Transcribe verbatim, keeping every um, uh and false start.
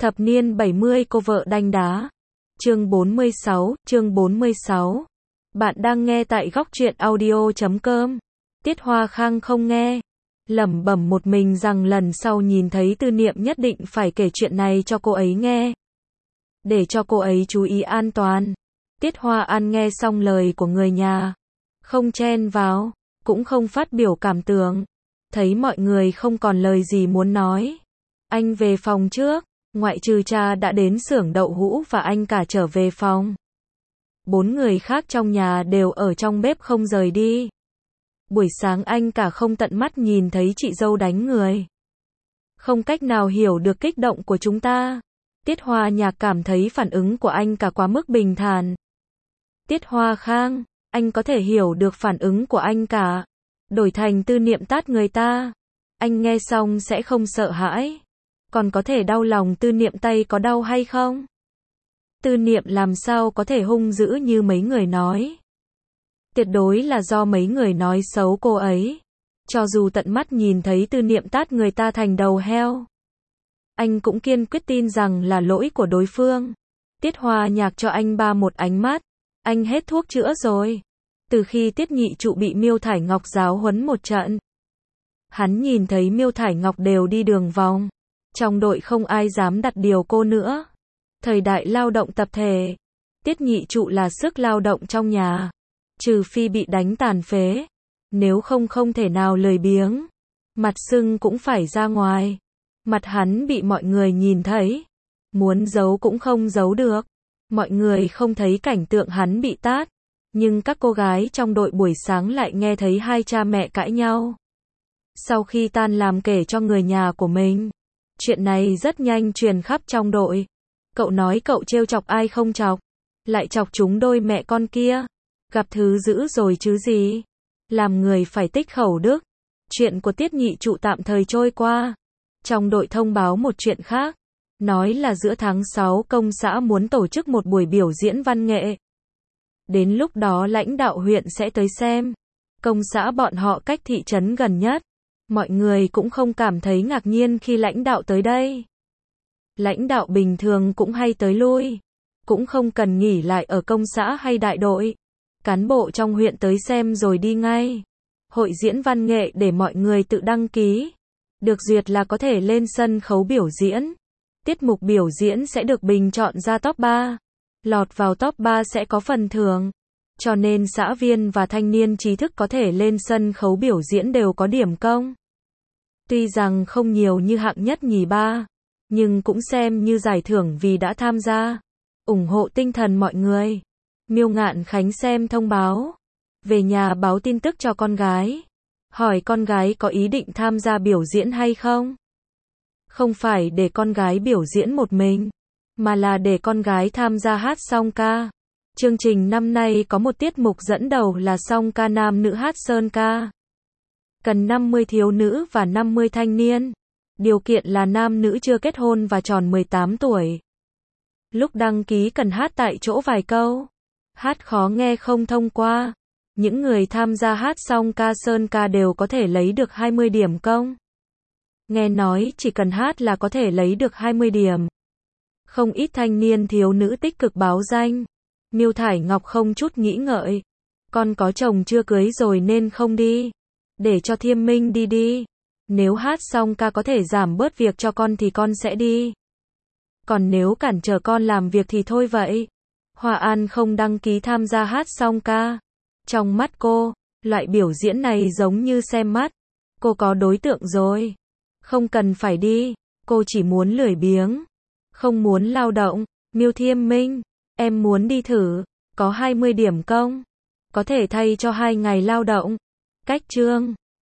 Thập niên bảy mươi cô vợ đanh đá. Chương bốn mươi sáu, chương bốn mươi sáu. Bạn đang nghe tại góc truyện audio chấm com. Tiết Hoa Khang không nghe, lẩm bẩm một mình rằng lần sau nhìn thấy Tư Niệm nhất định phải kể chuyện này cho cô ấy nghe, để cho cô ấy chú ý an toàn. Tiết Hoa An nghe xong lời của người nhà, không chen vào, cũng không phát biểu cảm tưởng. Thấy mọi người không còn lời gì muốn nói, anh về phòng trước. Ngoại trừ cha đã đến xưởng đậu hũ và anh cả trở về phòng. Bốn người khác trong nhà đều ở trong bếp không rời đi. Buổi sáng anh cả không tận mắt nhìn thấy chị dâu đánh người, không cách nào hiểu được kích động của chúng ta. Tiết Hoa Nhạc cảm thấy phản ứng của anh cả quá mức bình thản. Tiết Hoa Khang, anh có thể hiểu được phản ứng của anh cả. Đổi thành Tư Niệm tát người ta, anh nghe xong sẽ không sợ hãi, còn có thể đau lòng Tư Niệm tay có đau hay không? Tư Niệm làm sao có thể hung dữ như mấy người nói? Tuyệt đối là do mấy người nói xấu cô ấy. Cho dù tận mắt nhìn thấy Tư Niệm tát người ta thành đầu heo, anh cũng kiên quyết tin rằng là lỗi của đối phương. Tiết Hoa Nhạc cho anh ba một ánh mắt. Anh hết thuốc chữa rồi. Từ khi Tiết Nhị Trụ bị Miêu Thải Ngọc giáo huấn một trận, hắn nhìn thấy Miêu Thải Ngọc đều đi đường vòng. Trong đội không ai dám đặt điều cô nữa. Thời đại lao động tập thể, Tiết Nhị Trụ là sức lao động trong nhà, trừ phi bị đánh tàn phế, nếu không không thể nào lười biếng. Mặt sưng cũng phải ra ngoài. Mặt hắn bị mọi người nhìn thấy, muốn giấu cũng không giấu được. Mọi người không thấy cảnh tượng hắn bị tát, nhưng các cô gái trong đội buổi sáng lại nghe thấy hai cha mẹ cãi nhau. Sau khi tan làm kể cho người nhà của mình, chuyện này rất nhanh truyền khắp trong đội. Cậu nói cậu trêu chọc ai không chọc, lại chọc chúng đôi mẹ con kia. Gặp thứ dữ rồi chứ gì. Làm người phải tích khẩu đức. Chuyện của Tiết Nhị Trụ tạm thời trôi qua. Trong đội thông báo một chuyện khác, nói là giữa tháng sáu công xã muốn tổ chức một buổi biểu diễn văn nghệ. Đến lúc đó lãnh đạo huyện sẽ tới xem. Công xã bọn họ cách thị trấn gần nhất. Mọi người cũng không cảm thấy ngạc nhiên khi lãnh đạo tới đây. Lãnh đạo bình thường cũng hay tới lui, cũng không cần nghỉ lại ở công xã hay đại đội. Cán bộ trong huyện tới xem rồi đi ngay. Hội diễn văn nghệ để mọi người tự đăng ký. Được duyệt là có thể lên sân khấu biểu diễn. Tiết mục biểu diễn sẽ được bình chọn ra top ba. Lọt vào top ba sẽ có phần thưởng. Cho nên xã viên và thanh niên trí thức có thể lên sân khấu biểu diễn đều có điểm công. Tuy rằng không nhiều như hạng nhất nhì ba, nhưng cũng xem như giải thưởng vì đã tham gia. Ủng hộ tinh thần mọi người. Miêu Ngạn Khánh xem thông báo, về nhà báo tin tức cho con gái, hỏi con gái có ý định tham gia biểu diễn hay không. Không phải để con gái biểu diễn một mình, mà là để con gái tham gia hát song ca. Chương trình năm nay có một tiết mục dẫn đầu là song ca nam nữ hát sơn ca. Cần năm mươi thiếu nữ và năm mươi thanh niên. Điều kiện là nam nữ chưa kết hôn và tròn mười tám tuổi. Lúc đăng ký cần hát tại chỗ vài câu. Hát khó nghe không thông qua. Những người tham gia hát song ca sơn ca đều có thể lấy được hai mươi điểm công. Nghe nói chỉ cần hát là có thể lấy được hai mươi điểm. Không ít thanh niên thiếu nữ tích cực báo danh. Miêu Thải Ngọc không chút nghĩ ngợi. Con có chồng chưa cưới rồi nên không đi. Để cho Thiêm Minh đi đi. Nếu hát xong ca có thể giảm bớt việc cho con thì con sẽ đi. Còn nếu cản trở con làm việc thì thôi vậy. Hoa An không đăng ký tham gia hát song ca. Trong mắt cô, loại biểu diễn này giống như xem mắt. Cô có đối tượng rồi. Không cần phải đi. Cô chỉ muốn lười biếng, không muốn lao động. Miêu Thiêm Minh, em muốn đi thử. Có hai mươi điểm công, có thể thay cho hai ngày lao động. Cách chương